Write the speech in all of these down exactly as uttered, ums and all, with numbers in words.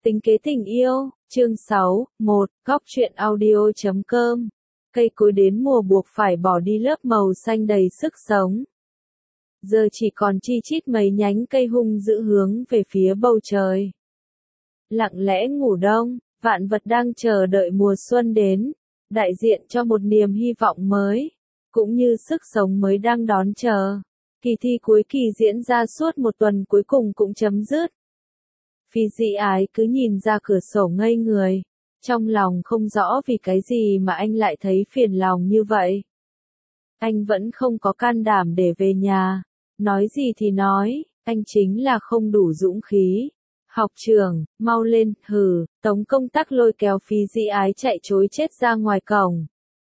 Tính kế tình yêu, chương sáu, một, góc truyện audio chấm com. Cây cối đến mùa buộc phải bỏ đi lớp màu xanh đầy sức sống. Giờ chỉ còn chi chít mấy nhánh cây hung dữ hướng về phía bầu trời. Lặng lẽ ngủ đông, vạn vật đang chờ đợi mùa xuân đến, đại diện cho một niềm hy vọng mới, cũng như sức sống mới đang đón chờ. Kỳ thi cuối kỳ diễn ra suốt một tuần cuối cùng cũng chấm dứt. Phi Dĩ Ái cứ nhìn ra cửa sổ ngây người, trong lòng không rõ vì cái gì mà anh lại thấy phiền lòng như vậy. Anh vẫn không có can đảm để về nhà, nói gì thì nói, anh chính là không đủ dũng khí. Học trưởng, mau lên, hừ, Tống Công Tắc lôi kéo Phi Dĩ Ái chạy trối chết ra ngoài cổng.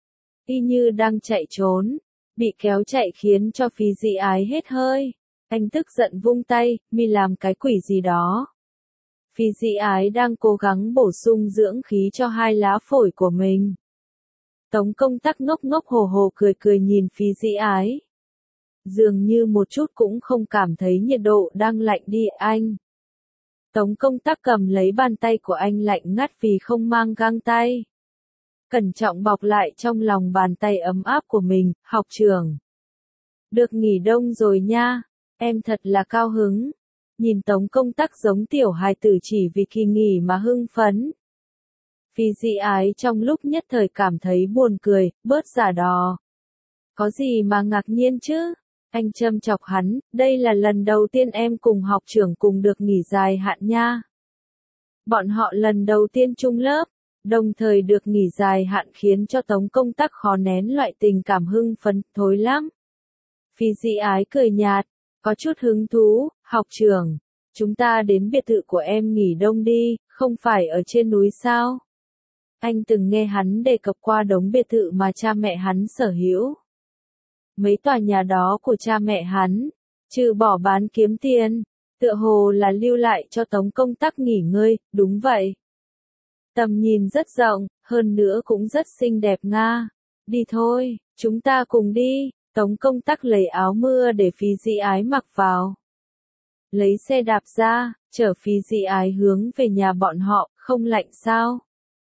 Y như đang chạy trốn, bị kéo chạy khiến cho Phi Dĩ Ái hết hơi. Anh tức giận vung tay, mi làm cái quỷ gì đó. Phi Dĩ Ái đang cố gắng bổ sung dưỡng khí cho hai lá phổi của mình. Tống Công Tắc ngốc ngốc hồ hồ cười cười nhìn Phi Dĩ Ái. Dường như một chút cũng không cảm thấy nhiệt độ đang lạnh đi anh. Tống Công Tắc cầm lấy bàn tay của anh lạnh ngắt vì không mang găng tay. Cẩn trọng bọc lại trong lòng bàn tay ấm áp của mình, học trưởng. Được nghỉ đông rồi nha, em thật là cao hứng. Nhìn Tống Công Tắc giống tiểu hài tử chỉ vì kỳ nghỉ mà hưng phấn. Phi Dĩ Ái trong lúc nhất thời cảm thấy buồn cười, bớt giả đò. Có gì mà ngạc nhiên chứ? Anh châm chọc hắn, đây là lần đầu tiên em cùng học trưởng cùng được nghỉ dài hạn nha. Bọn họ lần đầu tiên chung lớp, đồng thời được nghỉ dài hạn khiến cho Tống Công Tắc khó nén loại tình cảm hưng phấn, thối lắm. Phi Dĩ Ái cười nhạt, có chút hứng thú, học trưởng, chúng ta đến biệt thự của em nghỉ đông đi, không phải ở trên núi sao? Anh từng nghe hắn đề cập qua đống biệt thự mà cha mẹ hắn sở hữu. Mấy tòa nhà đó của cha mẹ hắn, trừ bỏ bán kiếm tiền, tựa hồ là lưu lại cho Tống Công Tắc nghỉ ngơi, đúng vậy. Tầm nhìn rất rộng, hơn nữa cũng rất xinh đẹp nga. Đi thôi, chúng ta cùng đi. Tống Công Tắc lấy áo mưa để Phi Dĩ Ái mặc vào. Lấy xe đạp ra, chở Phi Dĩ Ái hướng về nhà bọn họ, không lạnh sao?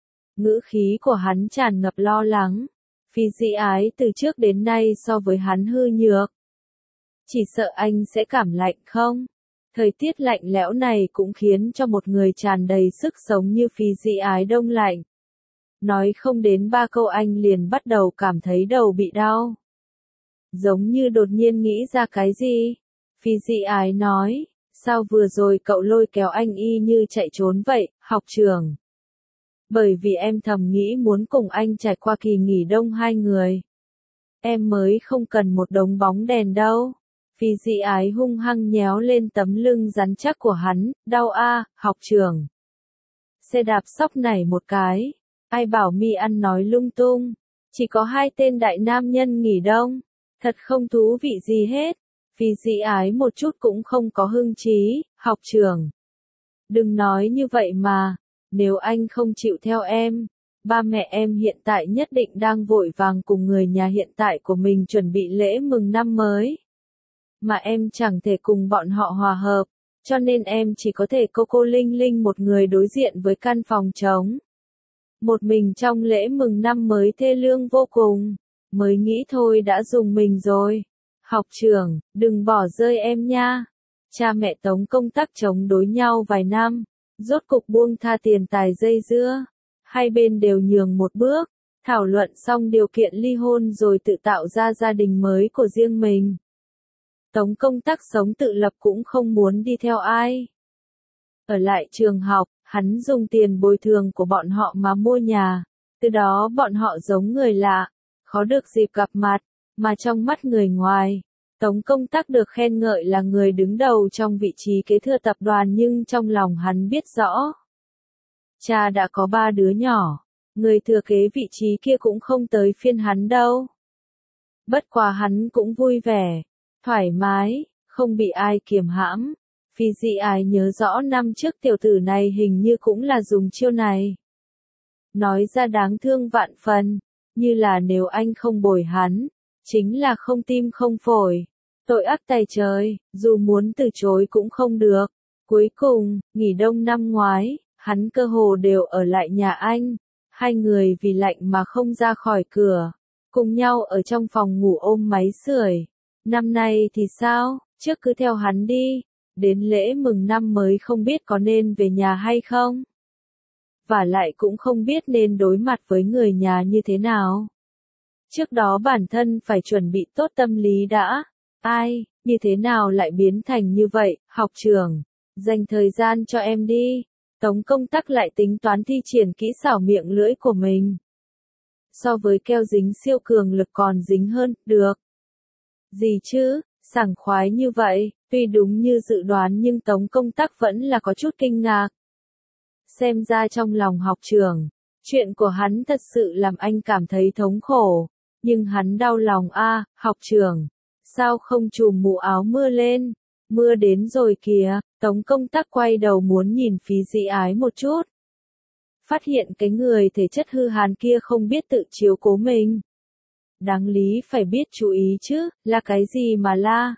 Ngữ khí của hắn tràn ngập lo lắng. Phi Dĩ Ái từ trước đến nay so với hắn hư nhược. Chỉ sợ anh sẽ cảm lạnh không? Thời tiết lạnh lẽo này cũng khiến cho một người tràn đầy sức sống như Phi Dĩ Ái đông lạnh. Nói không đến ba câu anh liền bắt đầu cảm thấy đầu bị đau. Giống như đột nhiên nghĩ ra cái gì? Phi Dĩ Ái nói, sao vừa rồi cậu lôi kéo anh y như chạy trốn vậy, học trưởng? Bởi vì em thầm nghĩ muốn cùng anh trải qua kỳ nghỉ đông hai người. Em mới không cần một đống bóng đèn đâu. Phi Dĩ Ái hung hăng nhéo lên tấm lưng rắn chắc của hắn, đau a, học trưởng. Xe đạp sóc nảy một cái, ai bảo mi ăn nói lung tung, chỉ có hai tên đại nam nhân nghỉ đông, thật không thú vị gì hết. Phi Dĩ Ái một chút cũng không có hưng trí, học trưởng. Đừng nói như vậy mà, nếu anh không chịu theo em, ba mẹ em hiện tại nhất định đang vội vàng cùng người nhà hiện tại của mình chuẩn bị lễ mừng năm mới. Mà em chẳng thể cùng bọn họ hòa hợp, cho nên em chỉ có thể cô cô linh linh một người đối diện với căn phòng trống. Một mình trong lễ mừng năm mới thê lương vô cùng, mới nghĩ thôi đã dùng mình rồi. Học trưởng, đừng bỏ rơi em nha. Cha mẹ Tống Công Tắc chống đối nhau vài năm, rốt cục buông tha tiền tài dây dưa. Hai bên đều nhường một bước, thảo luận xong điều kiện ly hôn rồi tự tạo ra gia đình mới của riêng mình. Tống Công Tắc sống tự lập cũng không muốn đi theo ai. Ở lại trường học, hắn dùng tiền bồi thường của bọn họ mà mua nhà, từ đó bọn họ giống người lạ, khó được dịp gặp mặt, mà trong mắt người ngoài, Tống Công Tắc được khen ngợi là người đứng đầu trong vị trí kế thừa tập đoàn nhưng trong lòng hắn biết rõ. Cha đã có ba đứa nhỏ, người thừa kế vị trí kia cũng không tới phiên hắn đâu. Bất quá hắn cũng vui vẻ, thoải mái, không bị ai kiềm hãm. Phi Dĩ Ái nhớ rõ năm trước tiểu tử này hình như cũng là dùng chiêu này. Nói ra đáng thương vạn phần, như là nếu anh không bồi hắn, chính là không tim không phổi. Tội ác tày trời, dù muốn từ chối cũng không được. Cuối cùng, nghỉ đông năm ngoái, hắn cơ hồ đều ở lại nhà anh. Hai người vì lạnh mà không ra khỏi cửa, cùng nhau ở trong phòng ngủ ôm máy sưởi. Năm nay thì sao, trước cứ theo hắn đi, đến lễ mừng năm mới không biết có nên về nhà hay không. Và lại cũng không biết nên đối mặt với người nhà như thế nào. Trước đó bản thân phải chuẩn bị tốt tâm lý đã. Ai, như thế nào lại biến thành như vậy, học trưởng, dành thời gian cho em đi. Tống Công Tắc lại tính toán thi triển kỹ xảo miệng lưỡi của mình. So với keo dính siêu cường lực còn dính hơn, được. Gì chứ, sảng khoái như vậy, tuy đúng như dự đoán nhưng Tống Công Tắc vẫn là có chút kinh ngạc. Xem ra trong lòng học trưởng, chuyện của hắn thật sự làm anh cảm thấy thống khổ, nhưng hắn đau lòng a, à, học trưởng, sao không trùm mũ áo mưa lên, mưa đến rồi kìa. Tống Công Tắc quay đầu muốn nhìn Phí Dĩ Ái một chút. Phát hiện cái người thể chất hư hàn kia không biết tự chiếu cố mình. Đáng lý phải biết chú ý chứ, là cái gì mà la.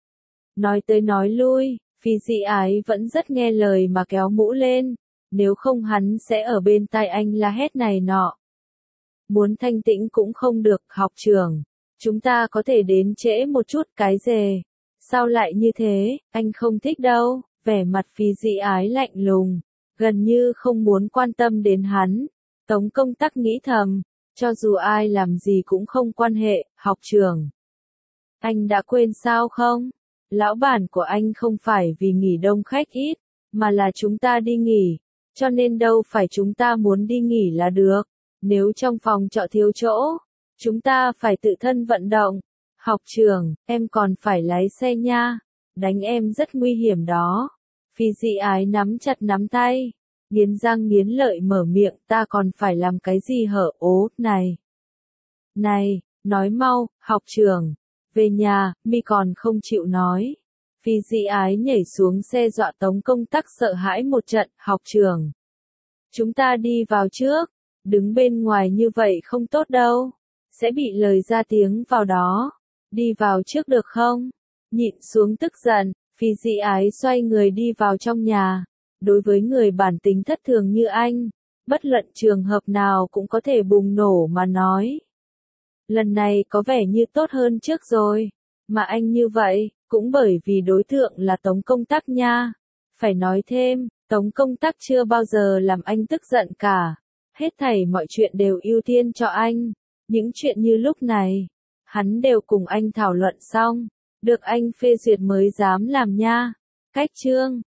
Nói tới nói lui, Phí Dĩ Ái vẫn rất nghe lời mà kéo mũ lên, nếu không hắn sẽ ở bên tai anh la hét này nọ. Muốn thanh tĩnh cũng không được, học trưởng, chúng ta có thể đến trễ một chút, cái dề. Sao lại như thế, anh không thích đâu. Vẻ mặt Phí Dĩ Ái lạnh lùng, gần như không muốn quan tâm đến hắn. Tống Công Tắc nghĩ thầm, cho dù ai làm gì cũng không quan hệ, học trưởng. Anh đã quên sao không? Lão bản của anh không phải vì nghỉ đông khách ít, mà là chúng ta đi nghỉ, cho nên đâu phải chúng ta muốn đi nghỉ là được. Nếu trong phòng trọ thiếu chỗ, chúng ta phải tự thân vận động. Học trưởng, em còn phải lái xe nha. Đánh em rất nguy hiểm đó. Phí Dĩ Ái nắm chặt nắm tay, nghiến răng nghiến lợi mở miệng, ta còn phải làm cái gì hở ố, này. Này, nói mau, học trưởng, về nhà, mi còn không chịu nói. Phí Dĩ Ái nhảy xuống xe dọa Tống Công Tắc sợ hãi một trận, học trưởng. Chúng ta đi vào trước, đứng bên ngoài như vậy không tốt đâu, sẽ bị lời ra tiếng vào đó. Đi vào trước được không? Nhịn xuống tức giận, Phí Dĩ Ái xoay người đi vào trong nhà. Đối với người bản tính thất thường như anh, bất luận trường hợp nào cũng có thể bùng nổ mà nói. Lần này có vẻ như tốt hơn trước rồi, mà anh như vậy, cũng bởi vì đối tượng là Tống Công Tắc nha. Phải nói thêm, Tống Công Tắc chưa bao giờ làm anh tức giận cả. Hết thảy mọi chuyện đều ưu tiên cho anh. Những chuyện như lúc này, hắn đều cùng anh thảo luận xong, được anh phê duyệt mới dám làm nha. Cách chương